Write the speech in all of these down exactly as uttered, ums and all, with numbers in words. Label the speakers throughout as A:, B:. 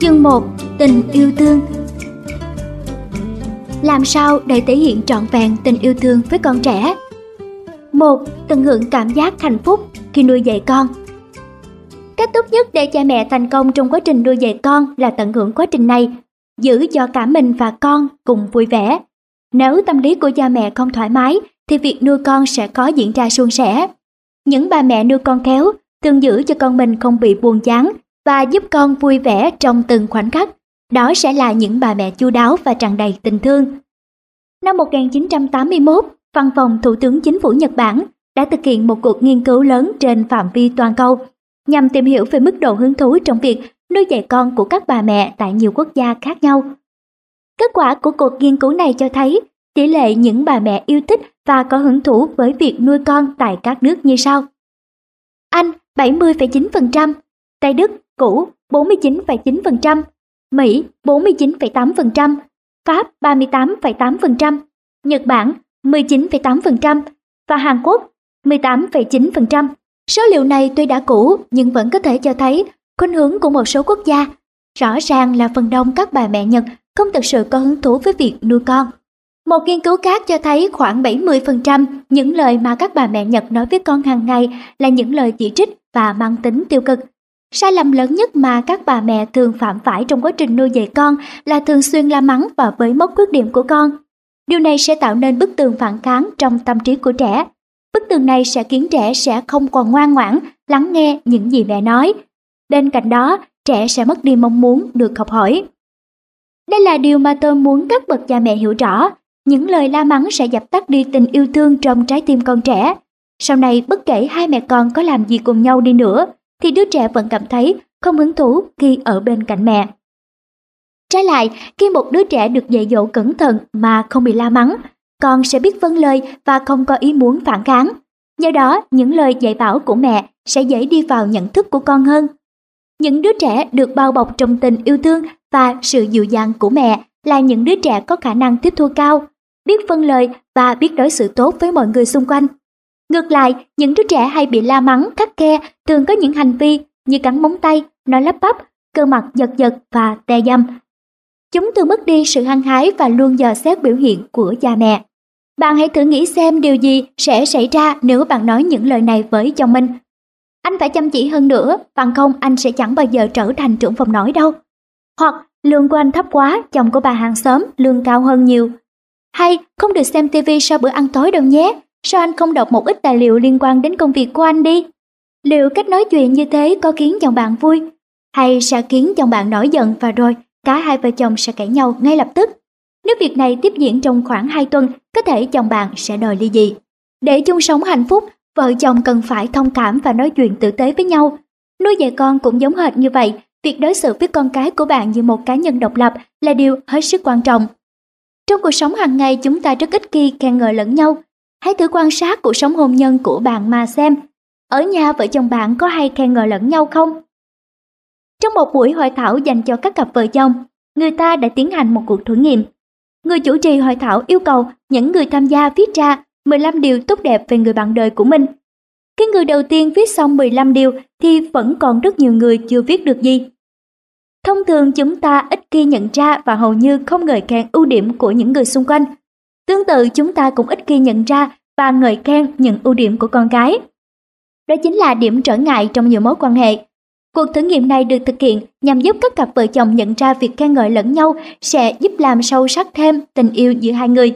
A: Chương một. Tình yêu thương. Làm sao để thể hiện trọn vẹn tình yêu thương với con trẻ? Một. Tận hưởng cảm giác hạnh phúc khi nuôi dạy con. Cách tốt nhất để cha mẹ thành công trong quá trình nuôi dạy con là tận hưởng quá trình này, giữ cho cả mình và con cùng vui vẻ. Nếu tâm lý của cha mẹ không thoải mái thì việc nuôi con sẽ khó diễn ra suôn sẻ. Những bà mẹ nuôi con khéo thường giữ cho con mình không bị buồn chán và giúp con vui vẻ trong từng khoảnh khắc. Đó sẽ là những bà mẹ chu đáo và tràn đầy tình thương. Năm một nghìn chín trăm tám mươi mốt, Văn phòng Thủ tướng Chính phủ Nhật Bản đã thực hiện một cuộc nghiên cứu lớn trên phạm vi toàn cầu nhằm tìm hiểu về mức độ hứng thú trong việc nuôi dạy con của các bà mẹ tại nhiều quốc gia khác nhau. Kết quả của cuộc nghiên cứu này cho thấy tỷ lệ những bà mẹ yêu thích và có hứng thú với việc nuôi con tại các nước như sau. Anh bảy mươi phẩy chín phần trăm, Tây Đức cũ bốn mươi chín phẩy chín phần trăm, Mỹ bốn mươi chín phẩy tám phần trăm, Pháp ba mươi tám phẩy tám phần trăm, Nhật Bản mười chín phẩy tám phần trăm và Hàn Quốc mười tám phẩy chín phần trăm. Số liệu này tuy đã cũ nhưng vẫn có thể cho thấy khuynh hướng của một số quốc gia. Rõ ràng là phần đông các bà mẹ Nhật không thực sự có hứng thú với việc nuôi con. Một nghiên cứu khác cho thấy khoảng bảy mươi phần trăm những lời mà các bà mẹ Nhật nói với con hàng ngày là những lời chỉ trích và mang tính tiêu cực. Sai lầm lớn nhất mà các bà mẹ thường phạm phải trong quá trình nuôi dạy con là thường xuyên la mắng và bới móc khuyết điểm của con. Điều này sẽ tạo nên bức tường phản kháng trong tâm trí của trẻ. Bức tường này sẽ khiến trẻ sẽ không còn ngoan ngoãn lắng nghe những gì mẹ nói. Bên cạnh đó, trẻ sẽ mất đi mong muốn được học hỏi. Đây là điều mà tôi muốn các bậc cha mẹ hiểu rõ. Những lời la mắng sẽ dập tắt đi tình yêu thương trong trái tim con trẻ. Sau này bất kể hai mẹ con có làm gì cùng nhau đi nữa, thì đứa trẻ vẫn cảm thấy không hứng thú khi ở bên cạnh mẹ. Trái lại, khi một đứa trẻ được dạy dỗ cẩn thận mà không bị la mắng, con sẽ biết vâng lời và không có ý muốn phản kháng. Do đó, những lời dạy bảo của mẹ sẽ dễ đi vào nhận thức của con hơn. Những đứa trẻ được bao bọc trong tình yêu thương và sự dịu dàng của mẹ là những đứa trẻ có khả năng tiếp thu cao, biết vâng lời và biết đối xử tốt với mọi người xung quanh. Ngược lại, những đứa trẻ hay bị la mắng, khắt khe thường có những hành vi như cắn móng tay, nói lắp bắp, cơ mặt giật giật và tè dăm. Chúng thường mất đi sự hăng hái và luôn dò xét biểu hiện của cha mẹ. Bạn hãy thử nghĩ xem điều gì sẽ xảy ra nếu bạn nói những lời này với chồng mình. Anh phải chăm chỉ hơn nữa, bằng không anh sẽ chẳng bao giờ trở thành trưởng phòng nói đâu. Hoặc lương của anh thấp quá, chồng của bà hàng xóm lương cao hơn nhiều. Hay không được xem tivi sau bữa ăn tối đâu nhé, sao anh không đọc một ít tài liệu liên quan đến công việc của anh đi? Liệu cách nói chuyện như thế có khiến chồng bạn vui? Hay sẽ khiến chồng bạn nổi giận và rồi cả hai vợ chồng sẽ cãi nhau ngay lập tức? Nếu việc này tiếp diễn trong khoảng hai tuần, có thể chồng bạn sẽ đòi ly dị. Để chung sống hạnh phúc, vợ chồng cần phải thông cảm và nói chuyện tử tế với nhau. Nuôi dạy con cũng giống hệt như vậy, việc đối xử với con cái của bạn như một cá nhân độc lập là điều hết sức quan trọng. Trong cuộc sống hàng ngày chúng ta rất ít khi khen ngợi lẫn nhau. Hãy thử quan sát cuộc sống hôn nhân của bạn mà xem. Ở nhà vợ chồng bạn có hay khen ngợi lẫn nhau không? Trong một buổi hội thảo dành cho các cặp vợ chồng, người ta đã tiến hành một cuộc thử nghiệm. Người chủ trì hội thảo yêu cầu những người tham gia viết ra mười lăm điều tốt đẹp về người bạn đời của mình. Khi người đầu tiên viết xong mười lăm điều thì vẫn còn rất nhiều người chưa viết được gì. Thông thường chúng ta ít khi nhận ra và hầu như không ngợi khen ưu điểm của những người xung quanh. Tương tự chúng ta cũng ít khi nhận ra và ngợi khen những ưu điểm của con cái. Đó chính là điểm trở ngại trong nhiều mối quan hệ. Cuộc thử nghiệm này được thực hiện nhằm giúp các cặp vợ chồng nhận ra việc khen ngợi lẫn nhau sẽ giúp làm sâu sắc thêm tình yêu giữa hai người.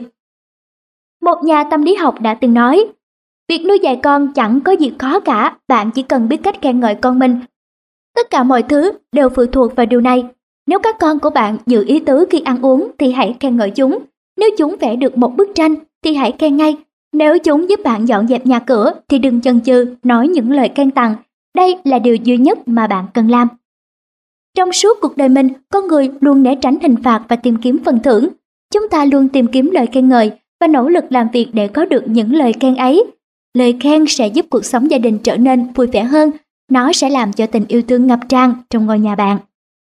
A: Một nhà tâm lý học đã từng nói, việc nuôi dạy con chẳng có gì khó cả, bạn chỉ cần biết cách khen ngợi con mình. Tất cả mọi thứ đều phụ thuộc vào điều này. Nếu các con của bạn giữ ý tứ khi ăn uống thì hãy khen ngợi chúng. Nếu chúng vẽ được một bức tranh thì hãy khen ngay. Nếu chúng giúp bạn dọn dẹp nhà cửa thì đừng chần chừ nói những lời khen tặng. Đây là điều duy nhất mà bạn cần làm. Trong suốt cuộc đời mình, con người luôn né tránh hình phạt và tìm kiếm phần thưởng. Chúng ta luôn tìm kiếm lời khen ngợi và nỗ lực làm việc để có được những lời khen ấy. Lời khen sẽ giúp cuộc sống gia đình trở nên vui vẻ hơn. Nó sẽ làm cho tình yêu thương ngập tràn trong ngôi nhà bạn.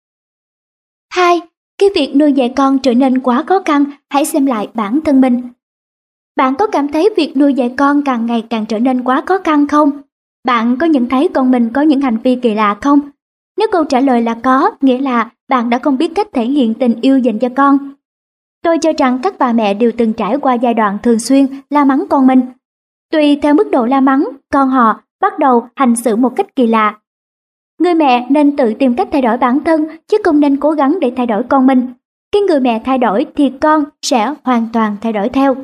A: hai. Khi việc nuôi dạy con trở nên quá khó khăn, hãy xem lại bản thân mình. Bạn có cảm thấy việc nuôi dạy con càng ngày càng trở nên quá khó khăn không? Bạn có nhận thấy con mình có những hành vi kỳ lạ không? Nếu câu trả lời là có, nghĩa là bạn đã không biết cách thể hiện tình yêu dành cho con. Tôi cho rằng các bà mẹ đều từng trải qua giai đoạn thường xuyên la mắng con mình. Tùy theo mức độ la mắng, con họ bắt đầu hành xử một cách kỳ lạ. Người mẹ nên tự tìm cách thay đổi bản thân, chứ không nên cố gắng để thay đổi con mình. Khi người mẹ thay đổi thì con sẽ hoàn toàn thay đổi theo.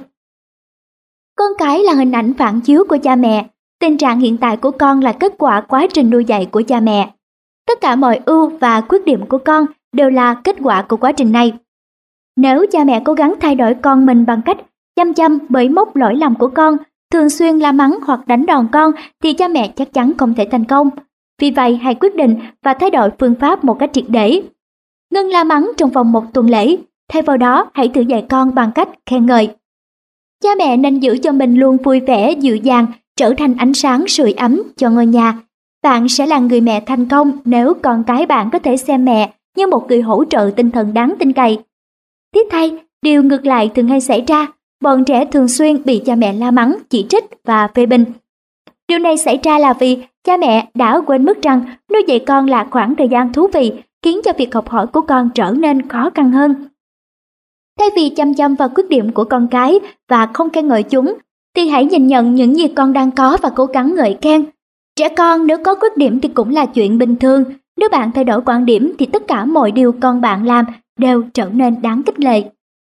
A: Con cái là hình ảnh phản chiếu của cha mẹ. Tình trạng hiện tại của con là kết quả quá trình nuôi dạy của cha mẹ. Tất cả mọi ưu và khuyết điểm của con đều là kết quả của quá trình này. Nếu cha mẹ cố gắng thay đổi con mình bằng cách chăm chăm bới móc lỗi lầm của con, thường xuyên la mắng hoặc đánh đòn con, thì cha mẹ chắc chắn không thể thành công. Vì vậy, hãy quyết định và thay đổi phương pháp một cách triệt để. Ngưng la mắng trong vòng một tuần lễ, thay vào đó hãy thử dạy con bằng cách khen ngợi. Cha mẹ nên giữ cho mình luôn vui vẻ, dịu dàng, trở thành ánh sáng sưởi ấm cho ngôi nhà. Bạn sẽ là người mẹ thành công nếu con cái bạn có thể xem mẹ như một người hỗ trợ tinh thần đáng tin cậy. Tiếc thay, điều ngược lại thường hay xảy ra, bọn trẻ thường xuyên bị cha mẹ la mắng, chỉ trích và phê bình. Điều này xảy ra là vì cha mẹ đã quên mất rằng nuôi dạy con là khoảng thời gian thú vị, khiến cho việc học hỏi của con trở nên khó khăn hơn. Thay vì chăm chăm vào khuyết điểm của con cái và không khen ngợi chúng, thì hãy nhìn nhận những gì con đang có và cố gắng ngợi khen. Trẻ con nếu có khuyết điểm thì cũng là chuyện bình thường. Nếu bạn thay đổi quan điểm thì tất cả mọi điều con bạn làm đều trở nên đáng khích lệ.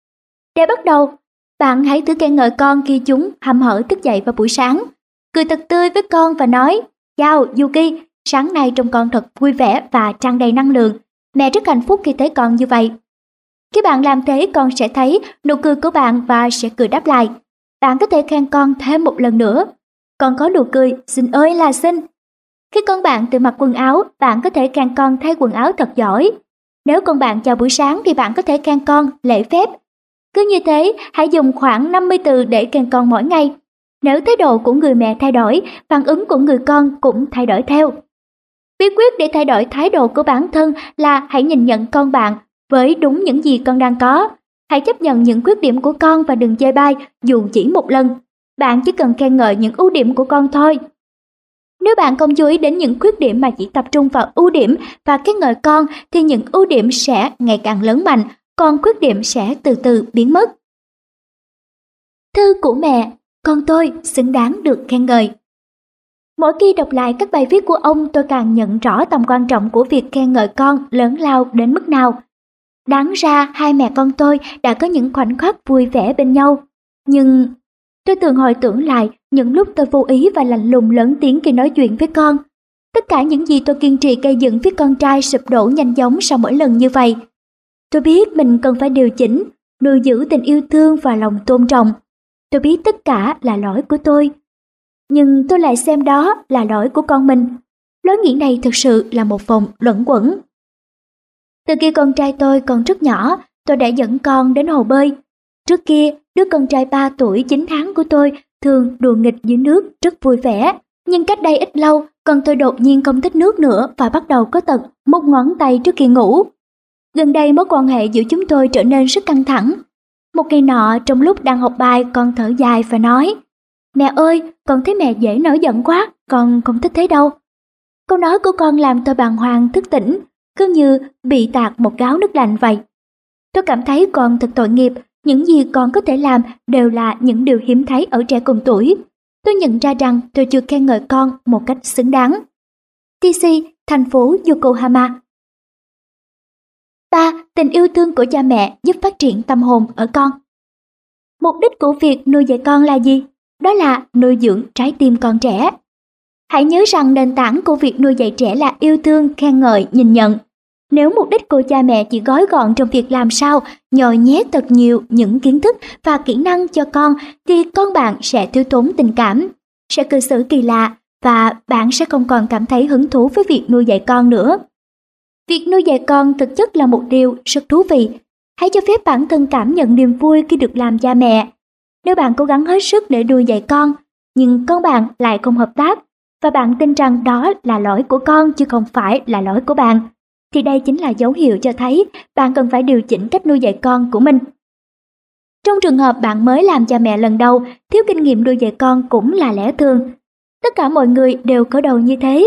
A: Để bắt đầu, bạn hãy thử khen ngợi con khi chúng hăm hở thức dậy vào buổi sáng. Cười thật tươi với con và nói: "Chào Yuki, sáng nay trông con thật vui vẻ và tràn đầy năng lượng. Mẹ rất hạnh phúc khi thấy con như vậy." Khi bạn làm thế, con sẽ thấy nụ cười của bạn và sẽ cười đáp lại. Bạn có thể khen con thêm một lần nữa: "Con có nụ cười, xinh ơi là xinh." Khi con bạn tự mặc quần áo, bạn có thể khen con thay quần áo thật giỏi. Nếu con bạn chào buổi sáng thì bạn có thể khen con lễ phép. Cứ như thế, hãy dùng khoảng năm mươi từ để khen con mỗi ngày. Nếu thái độ của người mẹ thay đổi, phản ứng của người con cũng thay đổi theo. Bí quyết để thay đổi thái độ của bản thân là hãy nhìn nhận con bạn với đúng những gì con đang có. Hãy chấp nhận những khuyết điểm của con và đừng chê bai dù chỉ một lần. Bạn chỉ cần khen ngợi những ưu điểm của con thôi. Nếu bạn không chú ý đến những khuyết điểm mà chỉ tập trung vào ưu điểm và khen ngợi con, thì những ưu điểm sẽ ngày càng lớn mạnh, còn khuyết điểm sẽ từ từ biến mất. Thư của mẹ: "Con tôi xứng đáng được khen ngợi." Mỗi khi đọc lại các bài viết của ông, tôi càng nhận rõ tầm quan trọng của việc khen ngợi con lớn lao đến mức nào. Đáng ra hai mẹ con tôi đã có những khoảnh khắc vui vẻ bên nhau. Nhưng tôi thường hồi tưởng lại những lúc tôi vô ý và lạnh lùng lớn tiếng khi nói chuyện với con. Tất cả những gì tôi kiên trì gây dựng với con trai sụp đổ nhanh chóng sau mỗi lần như vậy. Tôi biết mình cần phải điều chỉnh, nuôi giữ tình yêu thương và lòng tôn trọng. Tôi biết tất cả là lỗi của tôi. Nhưng tôi lại xem đó là lỗi của con mình. Lối nghĩ này thực sự là một vòng luẩn quẩn. Từ khi con trai tôi còn rất nhỏ, tôi đã dẫn con đến hồ bơi. Trước kia, đứa con trai ba tuổi chín tháng của tôi thường đùa nghịch dưới nước rất vui vẻ. Nhưng cách đây ít lâu, con tôi đột nhiên không thích nước nữa và bắt đầu có tật mút ngón tay trước khi ngủ. Gần đây mối quan hệ giữa chúng tôi trở nên rất căng thẳng. Một ngày nọ, trong lúc đang học bài, con thở dài và nói: "Mẹ ơi, con thấy mẹ dễ nổi giận quá, con không thích thế đâu." Câu nói của con làm tôi bàng hoàng thức tỉnh, cứ như bị tạt một gáo nước lạnh vậy. Tôi cảm thấy con thật tội nghiệp, những gì con có thể làm đều là những điều hiếm thấy ở trẻ cùng tuổi. Tôi nhận ra rằng tôi chưa khen ngợi con một cách xứng đáng. tê xê, thành phố Yokohama. ba. Tình yêu thương của cha mẹ giúp phát triển tâm hồn ở con. Mục đích của việc nuôi dạy con là gì? Đó là nuôi dưỡng trái tim con trẻ. Hãy nhớ rằng nền tảng của việc nuôi dạy trẻ là yêu thương, khen ngợi, nhìn nhận. Nếu mục đích của cha mẹ chỉ gói gọn trong việc làm sao nhồi nhét thật nhiều những kiến thức và kỹ năng cho con, thì con bạn sẽ thiếu thốn tình cảm, sẽ cư xử kỳ lạ và bạn sẽ không còn cảm thấy hứng thú với việc nuôi dạy con nữa. Việc nuôi dạy con thực chất là một điều rất thú vị. Hãy cho phép bản thân cảm nhận niềm vui khi được làm cha mẹ. Nếu bạn cố gắng hết sức để nuôi dạy con, nhưng con bạn lại không hợp tác, và bạn tin rằng đó là lỗi của con chứ không phải là lỗi của bạn, thì đây chính là dấu hiệu cho thấy bạn cần phải điều chỉnh cách nuôi dạy con của mình. Trong trường hợp bạn mới làm cha mẹ lần đầu, thiếu kinh nghiệm nuôi dạy con cũng là lẽ thường. Tất cả mọi người đều khởi đầu như thế.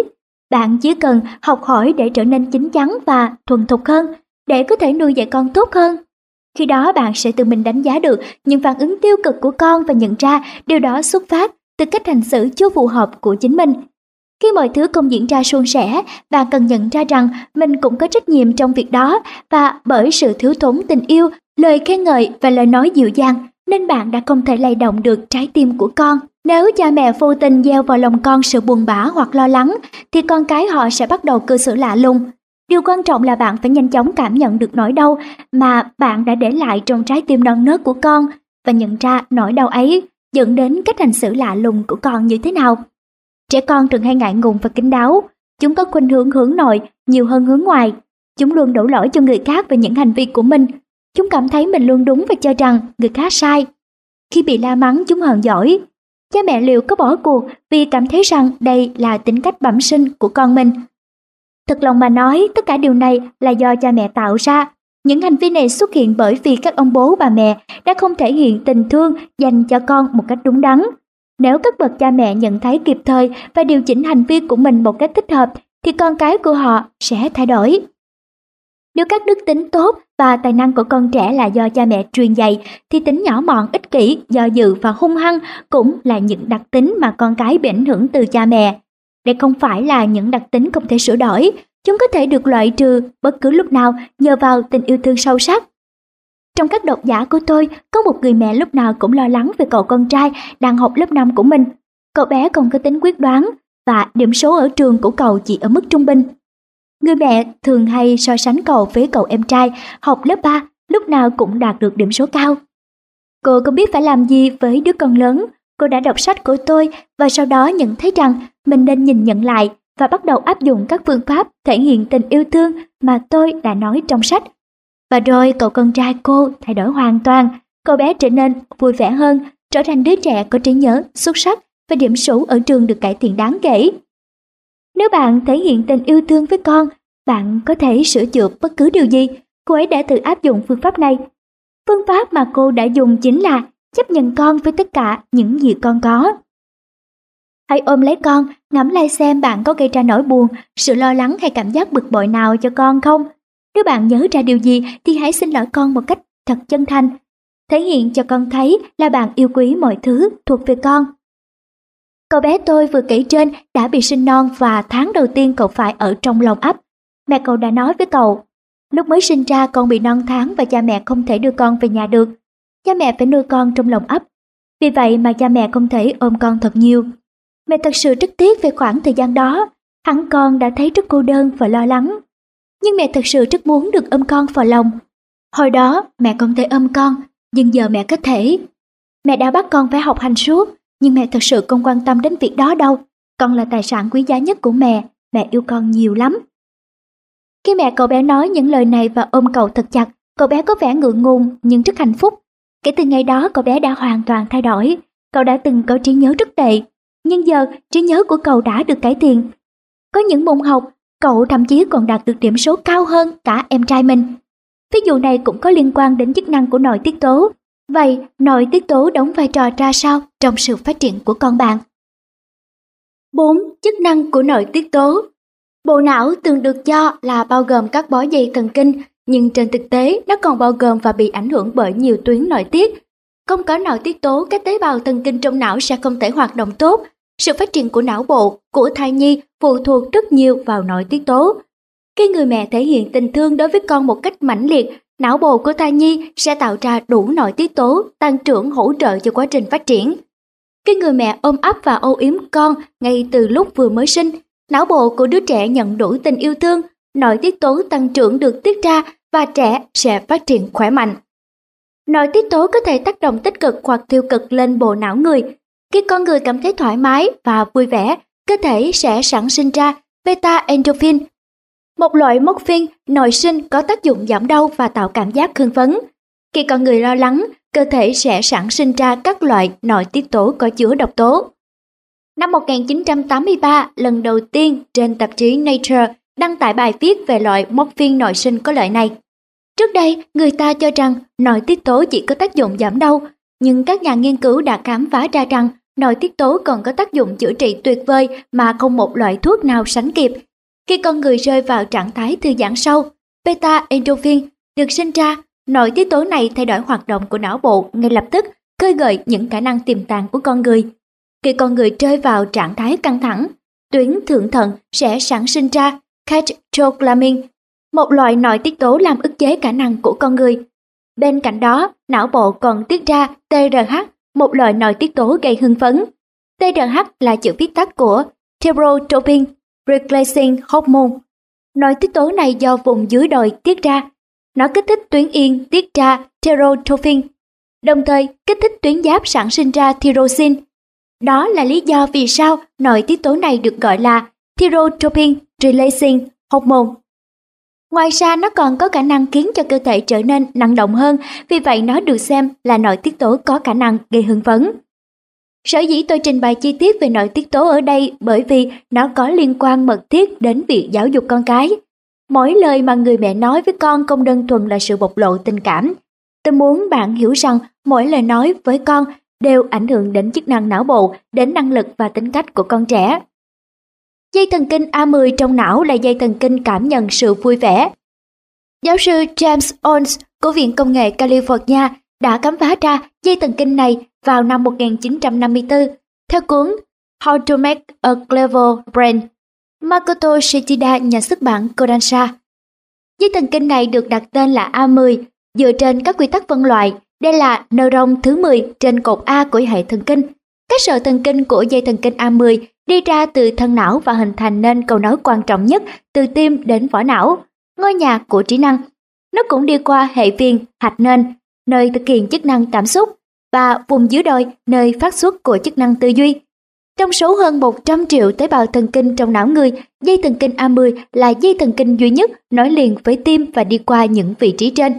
A: Bạn chỉ cần học hỏi để trở nên chín chắn và thuần thục hơn, để có thể nuôi dạy con tốt hơn. Khi đó bạn sẽ tự mình đánh giá được những phản ứng tiêu cực của con và nhận ra điều đó xuất phát từ cách hành xử chưa phù hợp của chính mình. Khi mọi thứ không diễn ra suôn sẻ, bạn cần nhận ra rằng mình cũng có trách nhiệm trong việc đó, và bởi sự thiếu thốn tình yêu, lời khen ngợi và lời nói dịu dàng nên bạn đã không thể lay động được trái tim của con. Nếu cha mẹ vô tình gieo vào lòng con sự buồn bã hoặc lo lắng, thì con cái họ sẽ bắt đầu cư xử lạ lùng. Điều quan trọng là bạn phải nhanh chóng cảm nhận được nỗi đau mà bạn đã để lại trong trái tim non nớt của con, và nhận ra nỗi đau ấy dẫn đến cách hành xử lạ lùng của con như thế nào. Trẻ con thường hay ngại ngùng và kín đáo. Chúng có khuynh hướng hướng nội nhiều hơn hướng ngoài. Chúng luôn đổ lỗi cho người khác về những hành vi của mình. Chúng cảm thấy mình luôn đúng và cho rằng người khác sai. Khi bị la mắng, chúng hờn dỗi. Cha mẹ liệu có bỏ cuộc vì cảm thấy rằng đây là tính cách bẩm sinh của con mình? Thật lòng mà nói, tất cả điều này là do cha mẹ tạo ra. Những hành vi này xuất hiện bởi vì các ông bố bà mẹ đã không thể hiện tình thương dành cho con một cách đúng đắn. Nếu các bậc cha mẹ nhận thấy kịp thời và điều chỉnh hành vi của mình một cách thích hợp, thì con cái của họ sẽ thay đổi. Nếu các đức tính tốt và tài năng của con trẻ là do cha mẹ truyền dạy, thì tính nhỏ mọn, ích kỷ, do dự và hung hăng cũng là những đặc tính mà con cái bị ảnh hưởng từ cha mẹ. Đây không phải là những đặc tính không thể sửa đổi, chúng có thể được loại trừ bất cứ lúc nào nhờ vào tình yêu thương sâu sắc. Trong các độc giả của tôi, có một người mẹ lúc nào cũng lo lắng về cậu con trai đang học lớp năm của mình. Cậu bé không có tính quyết đoán và điểm số ở trường của cậu chỉ ở mức trung bình. Người mẹ thường hay so sánh cậu với cậu em trai học lớp ba, lúc nào cũng đạt được điểm số cao. Cô không biết phải làm gì với đứa con lớn. Cô đã đọc sách của tôi và sau đó nhận thấy rằng mình nên nhìn nhận lại và bắt đầu áp dụng các phương pháp thể hiện tình yêu thương mà tôi đã nói trong sách. Và rồi cậu con trai cô thay đổi hoàn toàn. Cậu bé trở nên vui vẻ hơn, trở thành đứa trẻ có trí nhớ xuất sắc và điểm số ở trường được cải thiện đáng kể. Nếu bạn thể hiện tình yêu thương với con, bạn có thể sửa chữa bất cứ điều gì. Cô ấy đã tự áp dụng phương pháp này. Phương pháp mà cô đã dùng chính là chấp nhận con với tất cả những gì con có. Hãy ôm lấy con, ngẫm lại xem bạn có gây ra nỗi buồn, sự lo lắng hay cảm giác bực bội nào cho con không. Nếu bạn nhớ ra điều gì thì hãy xin lỗi con một cách thật chân thành. Thể hiện cho con thấy là bạn yêu quý mọi thứ thuộc về con. Cậu bé tôi vừa kể trên đã bị sinh non và tháng đầu tiên cậu phải ở trong lồng ấp. Mẹ cậu đã nói với cậu, lúc mới sinh ra con bị non tháng và cha mẹ không thể đưa con về nhà được. Cha mẹ phải nuôi con trong lồng ấp. Vì vậy mà cha mẹ không thể ôm con thật nhiều. Mẹ thật sự rất tiếc về khoảng thời gian đó. Hẳn con đã thấy rất cô đơn và lo lắng. Nhưng mẹ thật sự rất muốn được ôm con vào lòng. Hồi đó mẹ không thể ôm con, nhưng giờ mẹ có thể. Mẹ đã bắt con phải học hành suốt, nhưng mẹ thật sự không quan tâm đến việc đó đâu. Con là tài sản quý giá nhất của mẹ, mẹ yêu con nhiều lắm. Khi mẹ cậu bé nói những lời này và ôm cậu thật chặt, cậu bé có vẻ ngượng ngùng nhưng rất hạnh phúc. Kể từ ngày đó cậu bé đã hoàn toàn thay đổi. Cậu đã từng có trí nhớ rất tệ, nhưng giờ trí nhớ của cậu đã được cải thiện. Có những môn học, cậu thậm chí còn đạt được điểm số cao hơn cả em trai mình. Ví dụ này cũng có liên quan đến chức năng của nội tiết tố. Vậy, nội tiết tố đóng vai trò ra sao trong sự phát triển của con bạn? bốn. Chức năng của nội tiết tố. Bộ não thường được cho là bao gồm các bó dây thần kinh, nhưng trên thực tế nó còn bao gồm và bị ảnh hưởng bởi nhiều tuyến nội tiết. Không có nội tiết tố, các tế bào thần kinh trong não sẽ không thể hoạt động tốt. Sự phát triển của não bộ, của thai nhi phụ thuộc rất nhiều vào nội tiết tố. Khi người mẹ thể hiện tình thương đối với con một cách mãnh liệt, não bộ của thai nhi sẽ tạo ra đủ nội tiết tố tăng trưởng hỗ trợ cho quá trình phát triển. Khi người mẹ ôm ấp và âu yếm con ngay từ lúc vừa mới sinh, não bộ của đứa trẻ nhận đủ tình yêu thương, nội tiết tố tăng trưởng được tiết ra và trẻ sẽ phát triển khỏe mạnh. Nội tiết tố có thể tác động tích cực hoặc tiêu cực lên bộ não người. Khi con người cảm thấy thoải mái và vui vẻ, cơ thể sẽ sản sinh ra beta-endorphin, một loại morphine nội sinh có tác dụng giảm đau và tạo cảm giác hưng phấn. Khi con người lo lắng, cơ thể sẽ sản sinh ra các loại nội tiết tố có chứa độc tố. Năm một nghìn chín trăm tám mươi ba, lần đầu tiên trên tạp chí Nature đăng tải bài viết về loại morphine nội sinh có lợi này. Trước đây, người ta cho rằng nội tiết tố chỉ có tác dụng giảm đau, nhưng các nhà nghiên cứu đã khám phá ra rằng nội tiết tố còn có tác dụng chữa trị tuyệt vời mà không một loại thuốc nào sánh kịp. Khi con người rơi vào trạng thái thư giãn sâu, beta endorphin được sinh ra, nội tiết tố này thay đổi hoạt động của não bộ ngay lập tức, khơi gợi những khả năng tiềm tàng của con người. Khi con người rơi vào trạng thái căng thẳng, tuyến thượng thận sẽ sản sinh ra catecholamine, một loại nội tiết tố làm ức chế khả năng của con người. Bên cạnh đó, não bộ còn tiết ra tê rờ hát, một loại nội tiết tố gây hưng phấn. tê rờ hát là chữ viết tắt của thyrotropin releasing hormone. Nội tiết tố này do vùng dưới đồi tiết ra. Nó kích thích tuyến yên tiết ra tyrotropin, đồng thời kích thích tuyến giáp sản sinh ra thyroxine. Đó là lý do vì sao nội tiết tố này được gọi là thyrotropin releasing hormone. Ngoài ra nó còn có khả năng khiến cho cơ thể trở nên năng động hơn, vì vậy nó được xem là nội tiết tố có khả năng gây hưng phấn. Sở dĩ tôi trình bày chi tiết về nội tiết tố ở đây bởi vì nó có liên quan mật thiết đến việc giáo dục con cái. Mỗi lời mà người mẹ nói với con không đơn thuần là sự bộc lộ tình cảm. Tôi muốn bạn hiểu rằng mỗi lời nói với con đều ảnh hưởng đến chức năng não bộ, đến năng lực và tính cách của con trẻ. Dây thần kinh A mười trong não là dây thần kinh cảm nhận sự vui vẻ. Giáo sư James Owens của Viện Công nghệ California đã khám phá ra dây thần kinh này vào năm một nghìn chín trăm năm mươi tư theo cuốn How to Make a Clever Brain. Makoto Shichida, nhà xuất bản Kodansha. Dây thần kinh này được đặt tên là A mười dựa trên các quy tắc phân loại. Đây là neuron thứ mười trên cột A của hệ thần kinh. Các sợi thần kinh của dây thần kinh A mười đi ra từ thân não và hình thành nên cầu nối quan trọng nhất từ tim đến vỏ não, ngôi nhà của trí năng. Nó cũng đi qua hệ viền, hạch nền, nơi thực hiện chức năng cảm xúc, và vùng dưới đồi, nơi phát xuất của chức năng tư duy. Trong số hơn một trăm triệu tế bào thần kinh trong não người, dây thần kinh A mười là dây thần kinh duy nhất nối liền với tim và đi qua những vị trí trên.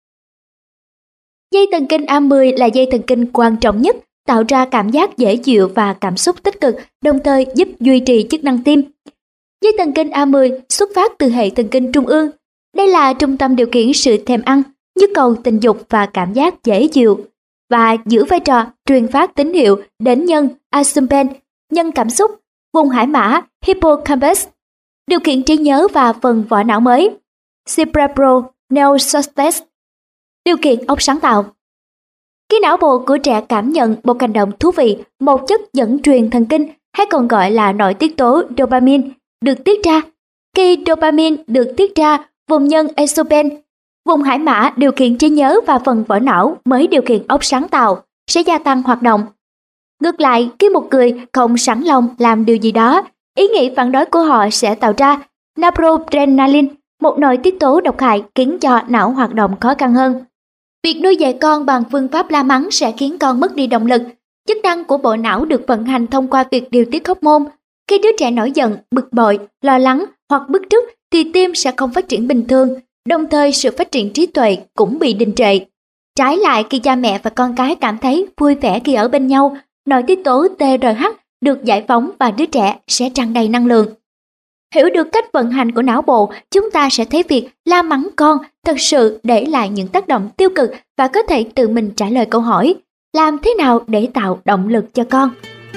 A: Dây thần kinh A mười là dây thần kinh quan trọng nhất, tạo ra cảm giác dễ chịu và cảm xúc tích cực, đồng thời giúp duy trì chức năng tim. Dây thần kinh A mười xuất phát từ hệ thần kinh trung ương. Đây là trung tâm điều khiển sự thèm ăn, nhu cầu tình dục và cảm giác dễ chịu, và giữ vai trò truyền phát tín hiệu đến nhân accumbens, nhân cảm xúc, vùng hải mã hippocampus, điều khiển trí nhớ và phần vỏ não mới cerebral neocortex, điều khiển óc sáng tạo. Khi não bộ của trẻ cảm nhận một hành động thú vị, một chất dẫn truyền thần kinh hay còn gọi là nội tiết tố dopamine được tiết ra. Khi dopamine được tiết ra, vùng nhân accumbens, vùng hải mã điều khiển trí nhớ và phần vỏ não mới điều khiển óc sáng tạo sẽ gia tăng hoạt động. Ngược lại, khi một người không sẵn lòng làm điều gì đó, ý nghĩ phản đối của họ sẽ tạo ra noradrenaline, một nội tiết tố độc hại khiến cho não hoạt động khó khăn hơn. Việc nuôi dạy con bằng phương pháp la mắng sẽ khiến con mất đi động lực. Chức năng của bộ não được vận hành thông qua việc điều tiết hormone. Khi đứa trẻ nổi giận, bực bội, lo lắng hoặc bức rứt thì tim sẽ không phát triển bình thường, đồng thời sự phát triển trí tuệ cũng bị đình trệ. Trái lại, khi cha mẹ và con cái cảm thấy vui vẻ khi ở bên nhau, nội tiết tố tê rờ hát được giải phóng và đứa trẻ sẽ tràn đầy năng lượng. Hiểu được cách vận hành của não bộ, chúng ta sẽ thấy việc la mắng con thật sự để lại những tác động tiêu cực và có thể tự mình trả lời câu hỏi: làm thế nào để tạo động lực cho con?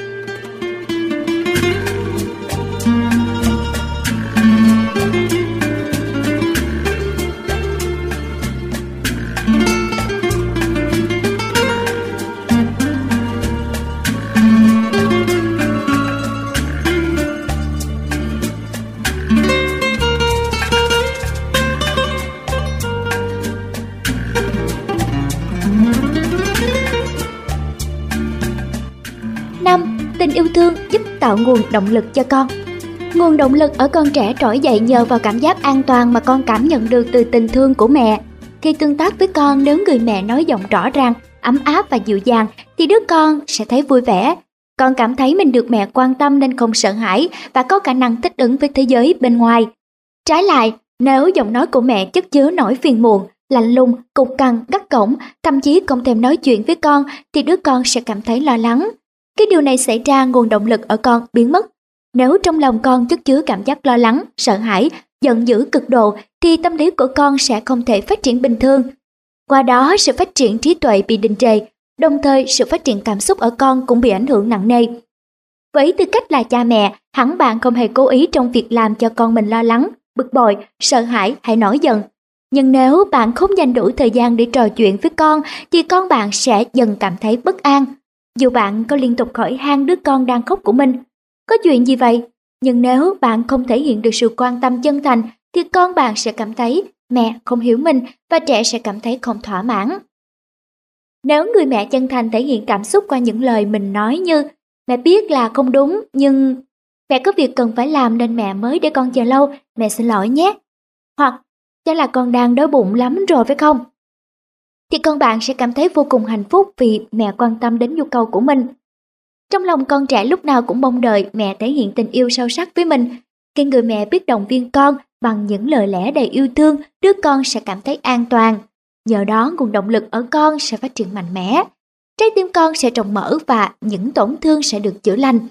A: năm. Tình yêu thương giúp tạo nguồn động lực cho con. Nguồn động lực ở con trẻ trỗi dậy nhờ vào cảm giác an toàn mà con cảm nhận được từ tình thương của mẹ. Khi tương tác với con, nếu người mẹ nói giọng rõ ràng, ấm áp và dịu dàng thì đứa con sẽ thấy vui vẻ. Con cảm thấy mình được mẹ quan tâm nên không sợ hãi và có khả năng thích ứng với thế giới bên ngoài. Trái lại, nếu giọng nói của mẹ chất chứa nỗi phiền muộn, lạnh lùng, cục cằn, gắt gỏng, thậm chí không thèm nói chuyện với con thì đứa con sẽ cảm thấy lo lắng. Cái điều này xảy ra, nguồn động lực ở con biến mất. Nếu trong lòng con chất chứa cảm giác lo lắng, sợ hãi, giận dữ cực độ thì tâm lý của con sẽ không thể phát triển bình thường. Qua đó, sự phát triển trí tuệ bị đình trệ, đồng thời sự phát triển cảm xúc ở con cũng bị ảnh hưởng nặng nề. Với tư cách là cha mẹ, hẳn bạn không hề cố ý trong việc làm cho con mình lo lắng, bực bội, sợ hãi hay nổi giận. Nhưng nếu bạn không dành đủ thời gian để trò chuyện với con thì con bạn sẽ dần cảm thấy bất an. Dù bạn có liên tục hỏi han đứa con đang khóc của mình, có chuyện gì vậy? Nhưng nếu bạn không thể hiện được sự quan tâm chân thành thì con bạn sẽ cảm thấy mẹ không hiểu mình và trẻ sẽ cảm thấy không thỏa mãn. Nếu người mẹ chân thành thể hiện cảm xúc qua những lời mình nói như mẹ biết là không đúng nhưng mẹ có việc cần phải làm nên mẹ mới để con chờ lâu, mẹ xin lỗi nhé. Hoặc chắc là con đang đói bụng lắm rồi phải không? Thì con bạn sẽ cảm thấy vô cùng hạnh phúc vì mẹ quan tâm đến nhu cầu của mình. Trong lòng con trẻ lúc nào cũng mong đợi mẹ thể hiện tình yêu sâu sắc với mình. Khi người mẹ biết động viên con bằng những lời lẽ đầy yêu thương, đứa con sẽ cảm thấy an toàn. Nhờ đó nguồn động lực ở con sẽ phát triển mạnh mẽ. Trái tim con sẽ rộng mở và những tổn thương sẽ được chữa lành.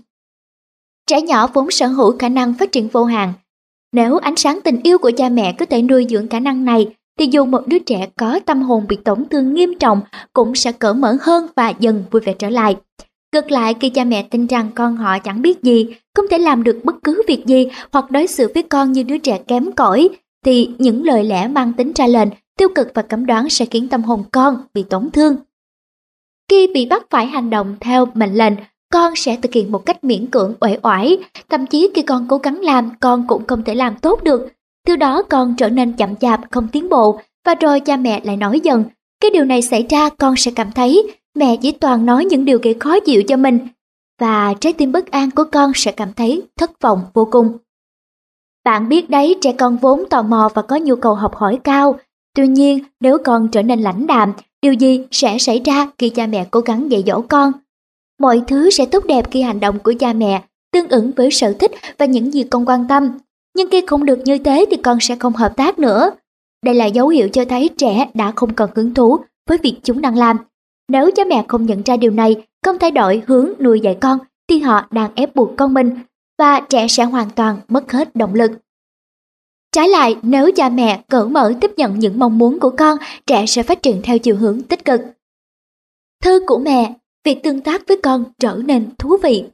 A: Trẻ nhỏ vốn sở hữu khả năng phát triển vô hạn. Nếu ánh sáng tình yêu của cha mẹ có thể nuôi dưỡng khả năng này, thì dù một đứa trẻ có tâm hồn bị tổn thương nghiêm trọng cũng sẽ cởi mở hơn và dần vui vẻ trở lại. Ngược lại, khi cha mẹ tin rằng con họ chẳng biết gì, không thể làm được bất cứ việc gì hoặc đối xử với con như đứa trẻ kém cỏi, thì những lời lẽ mang tính ra lệnh, tiêu cực và cấm đoán sẽ khiến tâm hồn con bị tổn thương. Khi bị bắt phải hành động theo mệnh lệnh, con sẽ thực hiện một cách miễn cưỡng uể oải, thậm chí khi con cố gắng làm, con cũng không thể làm tốt được. Từ đó con trở nên chậm chạp, không tiến bộ, và rồi cha mẹ lại nổi giận. Cái điều này xảy ra, con sẽ cảm thấy mẹ chỉ toàn nói những điều gây khó chịu cho mình, và trái tim bất an của con sẽ cảm thấy thất vọng vô cùng. Bạn biết đấy, trẻ con vốn tò mò và có nhu cầu học hỏi cao. Tuy nhiên, nếu con trở nên lãnh đạm, điều gì sẽ xảy ra khi cha mẹ cố gắng dạy dỗ con? Mọi thứ sẽ tốt đẹp khi hành động của cha mẹ tương ứng với sở thích và những gì con quan tâm. Nhưng khi không được như thế thì con sẽ không hợp tác nữa. Đây là dấu hiệu cho thấy trẻ đã không còn hứng thú với việc chúng đang làm. Nếu cha mẹ không nhận ra điều này, không thay đổi hướng nuôi dạy con, thì họ đang ép buộc con mình, và trẻ sẽ hoàn toàn mất hết động lực. Trái lại, nếu cha mẹ cởi mở tiếp nhận những mong muốn của con, trẻ sẽ phát triển theo chiều hướng tích cực. Thư của mẹ, việc tương tác với con trở nên thú vị.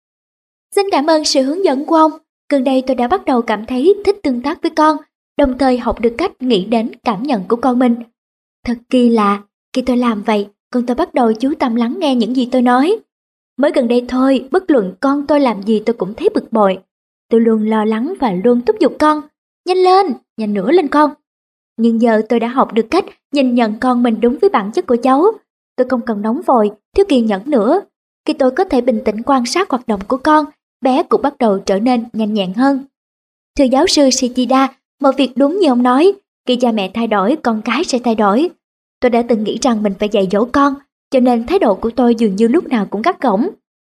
A: Xin cảm ơn sự hướng dẫn của ông. Gần đây tôi đã bắt đầu cảm thấy thích tương tác với con, đồng thời học được cách nghĩ đến cảm nhận của con mình. Thật kỳ lạ, khi tôi làm vậy, con tôi bắt đầu chú tâm lắng nghe những gì tôi nói. Mới gần đây thôi, bất luận con tôi làm gì tôi cũng thấy bực bội. Tôi luôn lo lắng và luôn thúc giục con. Nhanh lên, nhanh nữa lên con. Nhưng giờ tôi đã học được cách nhìn nhận con mình đúng với bản chất của cháu. Tôi không cần nóng vội, thiếu kiên nhẫn nữa. Khi tôi có thể bình tĩnh quan sát hoạt động của con, bé cũng bắt đầu trở nên nhanh nhẹn hơn. Thưa giáo sư Shichida, một việc đúng như ông nói, khi cha mẹ thay đổi, con cái sẽ thay đổi. Tôi đã từng nghĩ rằng mình phải dạy dỗ con, cho nên thái độ của tôi dường như lúc nào cũng gắt gỏng.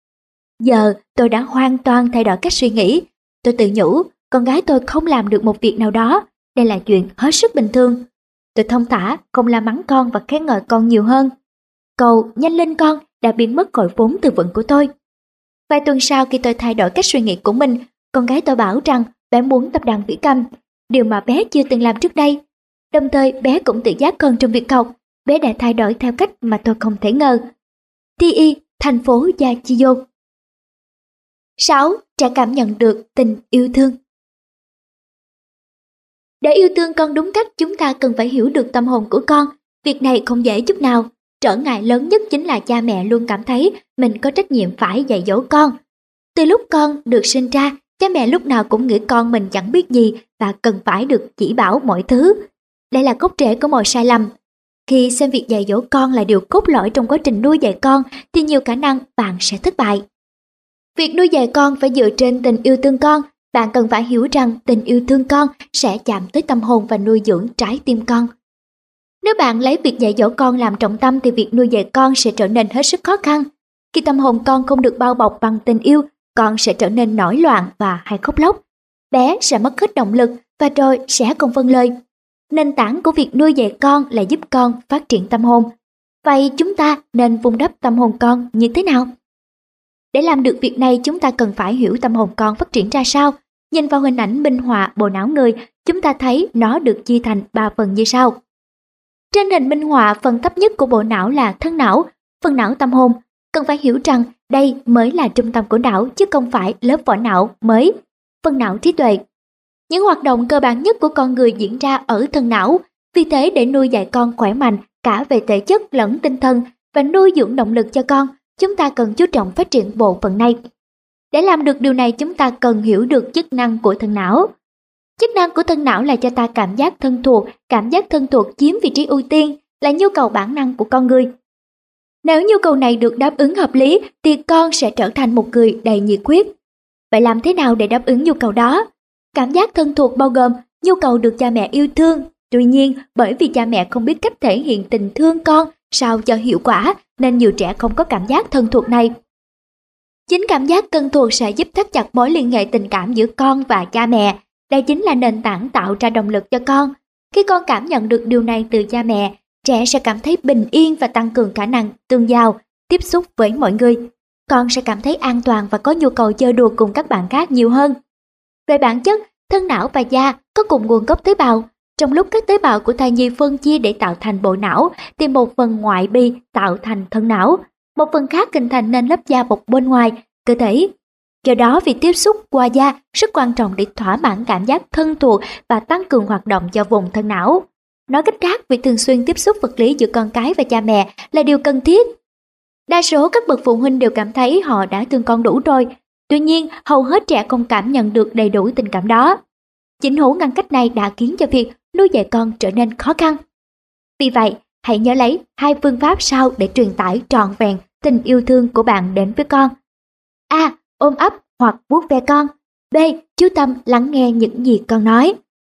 A: Giờ tôi đã hoàn toàn thay đổi cách suy nghĩ. Tôi tự nhủ, con gái tôi không làm được một việc nào đó, đây là chuyện hết sức bình thường. Tôi thông thả, không la mắng con và khen ngợi con nhiều hơn. Câu nhanh lên con đã biến mất khỏi vốn từ vựng của tôi. Vài tuần sau khi tôi thay đổi cách suy nghĩ của mình, con gái tôi bảo rằng bé muốn tập đàn thủy cầm, điều mà bé chưa từng làm trước đây. Đồng thời bé cũng tự giác hơn trong việc học, bé đã thay đổi theo cách mà tôi không thể ngờ. tê i, thành phố Yachiyo. sáu. Trẻ cảm nhận được tình yêu thương. Để yêu thương con đúng cách, chúng ta cần phải hiểu được tâm hồn của con. Việc này không dễ chút nào. Trở ngại lớn nhất chính là cha mẹ luôn cảm thấy mình có trách nhiệm phải dạy dỗ con. Từ lúc con được sinh ra, cha mẹ lúc nào cũng nghĩ con mình chẳng biết gì và cần phải được chỉ bảo mọi thứ. Đây là gốc rễ của mọi sai lầm. Khi xem việc dạy dỗ con là điều cốt lõi trong quá trình nuôi dạy con, thì nhiều khả năng bạn sẽ thất bại. Việc nuôi dạy con phải dựa trên tình yêu thương con. Bạn cần phải hiểu rằng tình yêu thương con sẽ chạm tới tâm hồn và nuôi dưỡng trái tim con. Nếu bạn lấy việc dạy dỗ con làm trọng tâm thì việc nuôi dạy con sẽ trở nên hết sức khó khăn. Khi tâm hồn con không được bao bọc bằng tình yêu, con sẽ trở nên nổi loạn và hay khóc lóc. Bé sẽ mất hết động lực và rồi sẽ không vâng lời. Nền tảng của việc nuôi dạy con là giúp con phát triển tâm hồn. Vậy chúng ta nên vun đắp tâm hồn con như thế nào? Để làm được việc này, chúng ta cần phải hiểu tâm hồn con phát triển ra sao. Nhìn vào hình ảnh minh họa bộ não người, chúng ta thấy nó được chia thành ba phần như sau. Trên hình minh họa, phần thấp nhất của bộ não là thân não, phần não tâm hồn. Cần phải hiểu rằng đây mới là trung tâm của não chứ không phải lớp vỏ não mới, phần não trí tuệ. Những hoạt động cơ bản nhất của con người diễn ra ở thân não, vì thế để nuôi dạy con khỏe mạnh cả về thể chất lẫn tinh thần và nuôi dưỡng động lực cho con, chúng ta cần chú trọng phát triển bộ phận này. Để làm được điều này, chúng ta cần hiểu được chức năng của thân não. Chức năng của thân não là cho ta cảm giác thân thuộc, cảm giác thân thuộc chiếm vị trí ưu tiên, là nhu cầu bản năng của con người. Nếu nhu cầu này được đáp ứng hợp lý thì con sẽ trở thành một người đầy nhiệt huyết. Vậy làm thế nào để đáp ứng nhu cầu đó? Cảm giác thân thuộc bao gồm nhu cầu được cha mẹ yêu thương. Tuy nhiên, bởi vì cha mẹ không biết cách thể hiện tình thương con sao cho hiệu quả, nên nhiều trẻ không có cảm giác thân thuộc này. Chính cảm giác thân thuộc sẽ giúp thắt chặt mối liên hệ tình cảm giữa con và cha mẹ. Đây chính là nền tảng tạo ra động lực cho con. Khi con cảm nhận được điều này từ cha mẹ, trẻ sẽ cảm thấy bình yên và tăng cường khả năng tương giao, tiếp xúc với mọi người. Con sẽ cảm thấy an toàn và có nhu cầu chơi đùa cùng các bạn khác nhiều hơn. Về bản chất, thân não và da có cùng nguồn gốc tế bào. Trong lúc các tế bào của thai nhi phân chia để tạo thành bộ não, thì một phần ngoại bi tạo thành thân não, một phần khác hình thành nên lớp da bọc bên ngoài cơ thể. Do đó, việc tiếp xúc qua da rất quan trọng để thỏa mãn cảm giác thân thuộc và tăng cường hoạt động cho vùng thân não. Nói cách khác, việc thường xuyên tiếp xúc vật lý giữa con cái và cha mẹ là điều cần thiết. Đa số các bậc phụ huynh đều cảm thấy họ đã thương con đủ rồi. Tuy nhiên, hầu hết trẻ không cảm nhận được đầy đủ tình cảm đó. Chính hữu ngăn cách này đã khiến cho việc nuôi dạy con trở nên khó khăn. Vì vậy, hãy nhớ lấy hai phương pháp sau để truyền tải trọn vẹn tình yêu thương của bạn đến với con. A. Ôm ấp hoặc vuốt ve con. B. Chú tâm lắng nghe những gì con nói.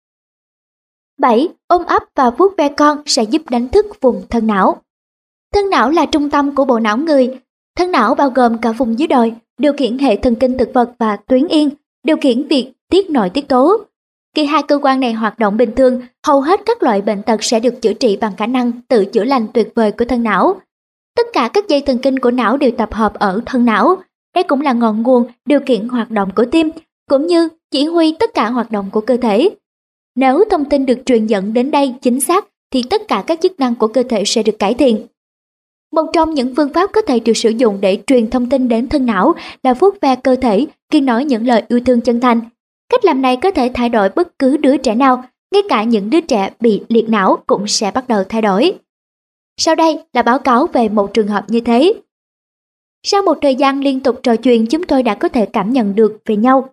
A: bảy. Ôm ấp và vuốt ve con sẽ giúp đánh thức vùng thân não. Thân não là trung tâm của bộ não người. Thân não bao gồm cả vùng dưới đồi, điều khiển hệ thần kinh thực vật và tuyến yên, điều khiển việc tiết nội tiết tố. Khi hai cơ quan này hoạt động bình thường, hầu hết các loại bệnh tật sẽ được chữa trị bằng khả năng tự chữa lành tuyệt vời của thân não. Tất cả các dây thần kinh của não đều tập hợp ở thân não. Đây cũng là ngọn nguồn điều khiển hoạt động của tim, cũng như chỉ huy tất cả hoạt động của cơ thể. Nếu thông tin được truyền dẫn đến đây chính xác, thì tất cả các chức năng của cơ thể sẽ được cải thiện. Một trong những phương pháp có thể được sử dụng để truyền thông tin đến thân não là vuốt ve cơ thể khi nói những lời yêu thương chân thành. Cách làm này có thể thay đổi bất cứ đứa trẻ nào, ngay cả những đứa trẻ bị liệt não cũng sẽ bắt đầu thay đổi. Sau đây là báo cáo về một trường hợp như thế. Sau một thời gian liên tục trò chuyện, chúng tôi đã có thể cảm nhận được về nhau.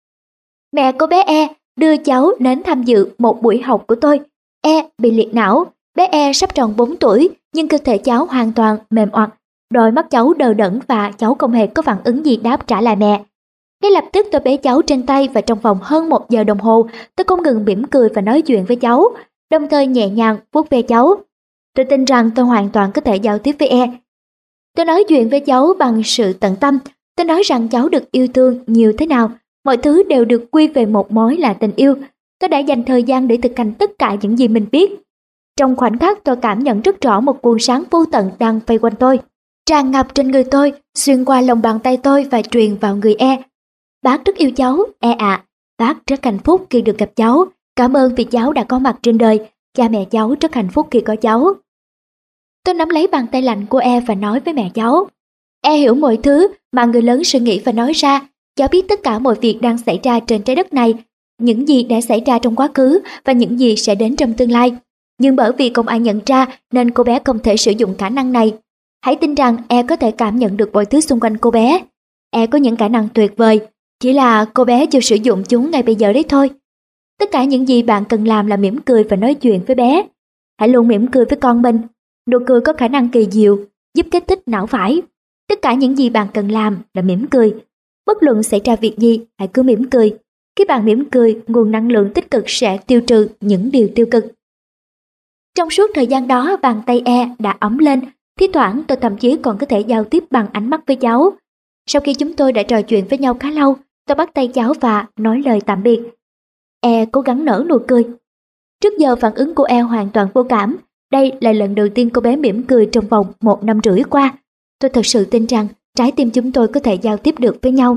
A: Mẹ của bé E đưa cháu đến tham dự một buổi học của tôi. E bị liệt não, bé E sắp tròn bốn tuổi, nhưng cơ thể cháu hoàn toàn mềm oặt, đôi mắt cháu đờ đẫn và cháu không hề có phản ứng gì đáp trả lại mẹ. Ngay lập tức tôi bế cháu trên tay và trong vòng hơn một giờ đồng hồ, tôi không ngừng mỉm cười và nói chuyện với cháu, đồng thời nhẹ nhàng vuốt ve cháu. Tôi tin rằng tôi hoàn toàn có thể giao tiếp với E. Tôi nói chuyện với cháu bằng sự tận tâm, tôi nói rằng cháu được yêu thương nhiều thế nào, mọi thứ đều được quy về một mối là tình yêu. Tôi đã dành thời gian để thực hành tất cả những gì mình biết. Trong khoảnh khắc tôi cảm nhận rất rõ một nguồn sáng vô tận đang vây quanh tôi, tràn ngập trên người tôi, xuyên qua lòng bàn tay tôi và truyền vào người E. Bác rất yêu cháu, E ạ. À. Bác rất hạnh phúc khi được gặp cháu. Cảm ơn vì cháu đã có mặt trên đời. Cha mẹ cháu rất hạnh phúc khi có cháu. Tôi nắm lấy bàn tay lạnh của E và nói với mẹ cháu. E hiểu mọi thứ mà người lớn suy nghĩ và nói ra. Cháu biết tất cả mọi việc đang xảy ra trên trái đất này, những gì đã xảy ra trong quá khứ và những gì sẽ đến trong tương lai. Nhưng bởi vì không ai nhận ra nên cô bé không thể sử dụng khả năng này. Hãy tin rằng E có thể cảm nhận được mọi thứ xung quanh cô bé. E có những khả năng tuyệt vời, chỉ là cô bé chưa sử dụng chúng ngay bây giờ đấy thôi. Tất cả những gì bạn cần làm là mỉm cười và nói chuyện với bé. Hãy luôn mỉm cười với con mình. Nụ cười có khả năng kỳ diệu, giúp kích thích não phải. Tất cả những gì bạn cần làm là mỉm cười. Bất luận xảy ra việc gì, hãy cứ mỉm cười. Khi bạn mỉm cười, nguồn năng lượng tích cực sẽ tiêu trừ những điều tiêu cực. Trong suốt thời gian đó, bàn tay E đã ấm lên. Thi thoảng tôi thậm chí còn có thể giao tiếp bằng ánh mắt với cháu. Sau khi chúng tôi đã trò chuyện với nhau khá lâu, tôi bắt tay cháu và nói lời tạm biệt. E cố gắng nở nụ cười. Trước giờ phản ứng của E hoàn toàn vô cảm. Đây là lần đầu tiên cô bé mỉm cười trong vòng một năm rưỡi qua. Tôi thật sự tin rằng trái tim chúng tôi có thể giao tiếp được với nhau.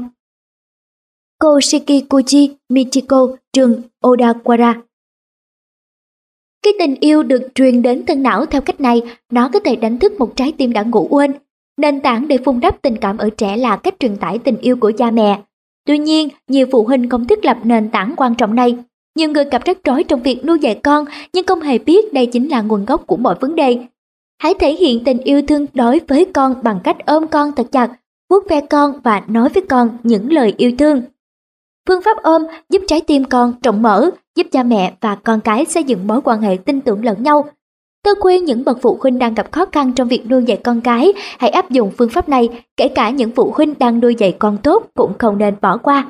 A: Cô Shikikuchi Michiko, trường Odawara. Khi tình yêu được truyền đến thân não theo cách này, nó có thể đánh thức một trái tim đã ngủ quên. Nền tảng để vun đắp tình cảm ở trẻ là cách truyền tải tình yêu của cha mẹ. Tuy nhiên, nhiều phụ huynh không thiết lập nền tảng quan trọng này. Nhiều người gặp rắc rối trong việc nuôi dạy con nhưng không hề biết đây chính là nguồn gốc của mọi vấn đề. Hãy thể hiện tình yêu thương đối với con bằng cách ôm con thật chặt, vuốt ve con và nói với con những lời yêu thương. Phương pháp ôm giúp trái tim con rộng mở, giúp cha mẹ và con cái xây dựng mối quan hệ tin tưởng lẫn nhau. Tôi khuyên những bậc phụ huynh đang gặp khó khăn trong việc nuôi dạy con cái hãy áp dụng phương pháp này, kể cả những phụ huynh đang nuôi dạy con tốt cũng không nên bỏ qua.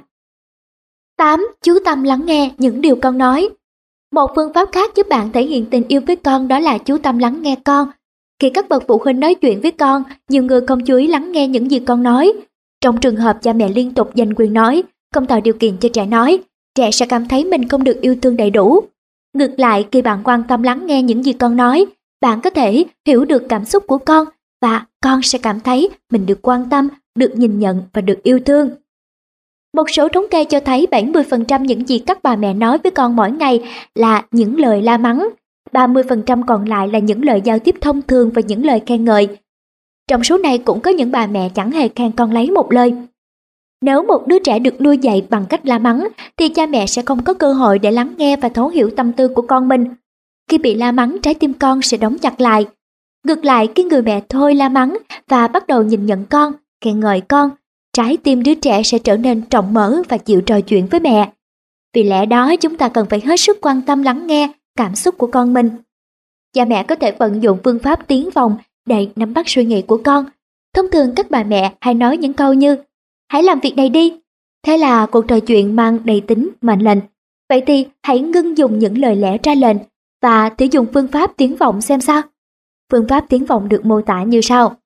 A: tám. Chú tâm lắng nghe những điều con nói. Một phương pháp khác giúp bạn thể hiện tình yêu với con đó là chú tâm lắng nghe con. Khi các bậc phụ huynh nói chuyện với con, nhiều người không chú ý lắng nghe những gì con nói. Trong trường hợp cha mẹ liên tục giành quyền nói, không tạo điều kiện cho trẻ nói, trẻ sẽ cảm thấy mình không được yêu thương đầy đủ. Ngược lại, khi bạn quan tâm lắng nghe những gì con nói, bạn có thể hiểu được cảm xúc của con và con sẽ cảm thấy mình được quan tâm, được nhìn nhận và được yêu thương. Một số thống kê cho thấy bảy mươi phần trăm những gì các bà mẹ nói với con mỗi ngày là những lời la mắng, ba mươi phần trăm còn lại là những lời giao tiếp thông thường và những lời khen ngợi. Trong số này cũng có những bà mẹ chẳng hề khen con lấy một lời. Nếu một đứa trẻ được nuôi dạy bằng cách la mắng, thì cha mẹ sẽ không có cơ hội để lắng nghe và thấu hiểu tâm tư của con mình. Khi bị la mắng, trái tim con sẽ đóng chặt lại. Ngược lại, khi người mẹ thôi la mắng và bắt đầu nhìn nhận con, khen ngợi con, trái tim đứa trẻ sẽ trở nên rộng mở và chịu trò chuyện với mẹ. Vì lẽ đó, chúng ta cần phải hết sức quan tâm lắng nghe cảm xúc của con mình. Cha mẹ có thể vận dụng phương pháp tiến vòng để nắm bắt suy nghĩ của con. Thông thường các bà mẹ hay nói những câu như hãy làm việc này đi. Thế là cuộc trò chuyện mang đầy tính mệnh lệnh. Vậy thì hãy ngưng dùng những lời lẽ ra lệnh và thử dùng phương pháp tiến vọng xem sao. Phương pháp tiến vọng được mô tả như sau.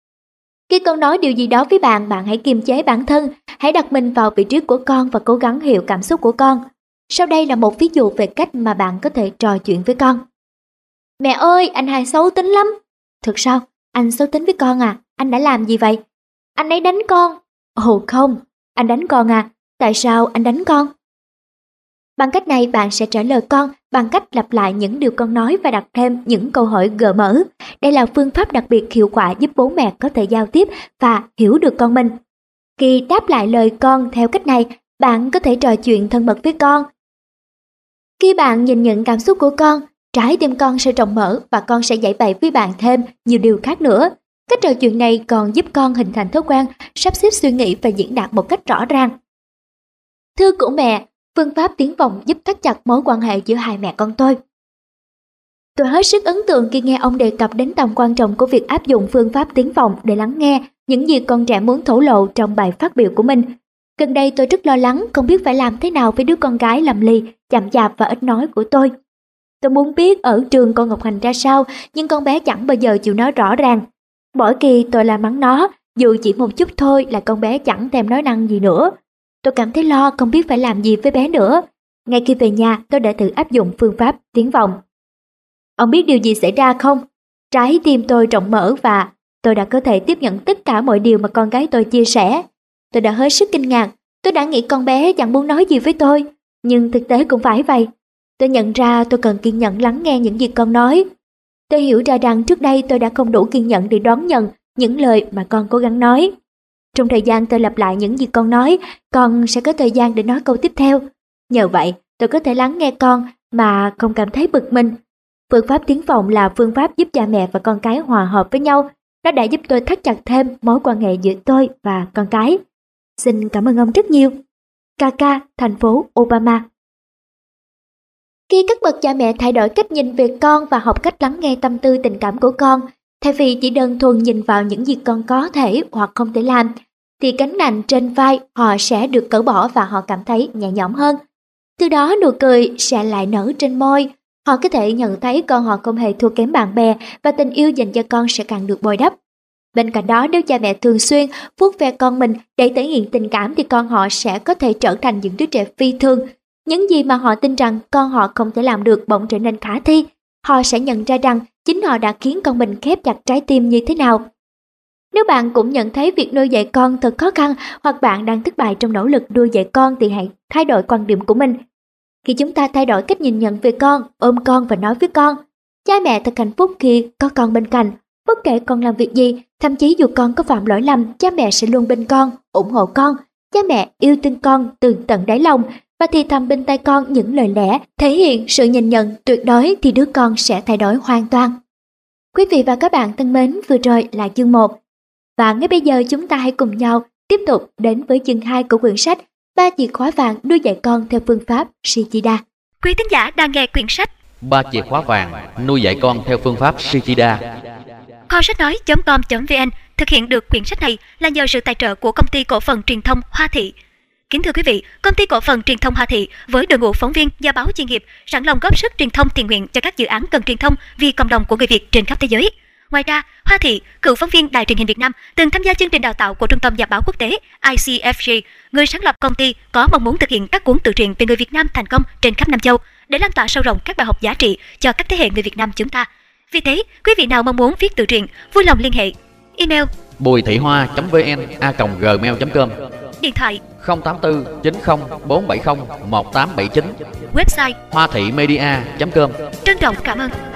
A: Khi con nói điều gì đó với bạn, bạn hãy kiềm chế bản thân, hãy đặt mình vào vị trí của con và cố gắng hiểu cảm xúc của con. Sau đây là một ví dụ về cách mà bạn có thể trò chuyện với con. Mẹ ơi, anh Hai xấu tính lắm. Thực sao? Anh xấu tính với con à? Anh đã làm gì vậy? Anh ấy đánh con. Ồ không, anh đánh con à? Tại sao anh đánh con? Bằng cách này bạn sẽ trả lời con bằng cách lặp lại những điều con nói và đặt thêm những câu hỏi gợi mở. Đây là phương pháp đặc biệt hiệu quả giúp bố mẹ có thể giao tiếp và hiểu được con mình. Khi đáp lại lời con theo cách này, bạn có thể trò chuyện thân mật với con. Khi bạn nhìn nhận cảm xúc của con, trái tim con sẽ rộng mở và con sẽ giải bày với bạn thêm nhiều điều khác nữa. Cách trò chuyện này còn giúp con hình thành thói quen, sắp xếp suy nghĩ và diễn đạt một cách rõ ràng. Thưa của mẹ, phương pháp tiến vòng giúp thắt chặt mối quan hệ giữa hai mẹ con tôi. Tôi hết sức ấn tượng khi nghe ông đề cập đến tầm quan trọng của việc áp dụng phương pháp tiến vòng để lắng nghe những gì con trẻ muốn thổ lộ trong bài phát biểu của mình. Gần đây tôi rất lo lắng không biết phải làm thế nào với đứa con gái lầm lì, chậm chạp và ít nói của tôi. Tôi muốn biết ở trường con Ngọc Hành ra sao, nhưng con bé chẳng bao giờ chịu nói rõ ràng. Mỗi khi tôi la mắng nó, dù chỉ một chút thôi là con bé chẳng thèm nói năng gì nữa. Tôi cảm thấy lo không biết phải làm gì với bé nữa. Ngay khi về nhà, tôi đã thử áp dụng phương pháp tiến vòng. Ông biết điều gì xảy ra không? Trái tim tôi rộng mở và tôi đã có thể tiếp nhận tất cả mọi điều mà con gái tôi chia sẻ. Tôi đã hết sức kinh ngạc. Tôi đã nghĩ con bé chẳng muốn nói gì với tôi, nhưng thực tế cũng phải vậy. Tôi nhận ra tôi cần kiên nhẫn lắng nghe những gì con nói. Tôi hiểu ra rằng trước đây tôi đã không đủ kiên nhẫn để đón nhận những lời mà con cố gắng nói. Trong thời gian tôi lặp lại những gì con nói, con sẽ có thời gian để nói câu tiếp theo. Nhờ vậy, tôi có thể lắng nghe con mà không cảm thấy bực mình. Phương pháp tiến vòng là phương pháp giúp cha mẹ và con cái hòa hợp với nhau. Nó đã giúp tôi thắt chặt thêm mối quan hệ giữa tôi và con cái. Xin cảm ơn ông rất nhiều. Kaka, thành phố Obama. Khi các bậc cha mẹ thay đổi cách nhìn về con và học cách lắng nghe tâm tư tình cảm của con, thay vì chỉ đơn thuần nhìn vào những gì con có thể hoặc không thể làm, thì gánh nặng trên vai họ sẽ được cởi bỏ và họ cảm thấy nhẹ nhõm hơn. Từ đó nụ cười sẽ lại nở trên môi. Họ có thể nhận thấy con họ không hề thua kém bạn bè và tình yêu dành cho con sẽ càng được bồi đắp. Bên cạnh đó, nếu cha mẹ thường xuyên vuốt ve con mình để thể hiện tình cảm thì con họ sẽ có thể trở thành những đứa trẻ phi thường. Những gì mà họ tin rằng con họ không thể làm được bỗng trở nên khả thi. Họ sẽ nhận ra rằng chính họ đã khiến con mình khép chặt trái tim như thế nào. Nếu bạn cũng nhận thấy việc nuôi dạy con thật khó khăn hoặc bạn đang thất bại trong nỗ lực nuôi dạy con thì hãy thay đổi quan điểm của mình. Khi chúng ta thay đổi cách nhìn nhận về con, ôm con và nói với con, cha mẹ thật hạnh phúc khi có con bên cạnh. Bất kể con làm việc gì, thậm chí dù con có phạm lỗi lầm, cha mẹ sẽ luôn bên con, ủng hộ con. Cha mẹ yêu thương con từ tận đáy lòng và thì thầm bên tai con những lời lẽ thể hiện sự nhìn nhận tuyệt đối thì đứa con sẽ thay đổi hoàn toàn. Quý vị và các bạn thân mến, vừa rồi là chương một. Và ngay bây giờ chúng ta hãy cùng nhau tiếp tục đến với chương hai của quyển sách Ba chìa khóa vàng nuôi dạy con theo phương pháp Shichida. Quý thính giả đang nghe quyển sách
B: Ba chìa khóa vàng nuôi dạy con theo phương pháp Shichida.
A: Kho sách nói chấm com chấm vn thực hiện được quyển sách này là nhờ sự tài trợ của công ty cổ phần truyền thông Hoa Thị. Kính thưa quý vị, công ty cổ phần truyền thông Hoa Thị với đội ngũ phóng viên, nhà báo chuyên nghiệp sẵn lòng góp sức truyền thông tình nguyện cho các dự án cần truyền thông vì cộng đồng của người Việt trên khắp thế giới. Ngoài ra, Hoa Thị, cựu phóng viên Đài truyền hình Việt Nam, từng tham gia chương trình đào tạo của Trung tâm Nhà báo Quốc tế I C F J, người sáng lập công ty có mong muốn thực hiện các cuốn tự truyện về người Việt Nam thành công trên khắp Nam châu để lan tỏa sâu rộng các bài học giá trị cho các thế hệ người Việt Nam chúng ta. Vì thế, quý vị nào mong muốn viết tự truyện, vui lòng liên hệ. Email
B: bùi thị hoa chấm vn a còng gmail chấm com,
A: điện thoại
B: không tám tư chín không bốn bảy không một tám bảy chín,
A: website
B: hoa thị media chấm com.
A: Trân trọng cảm ơn.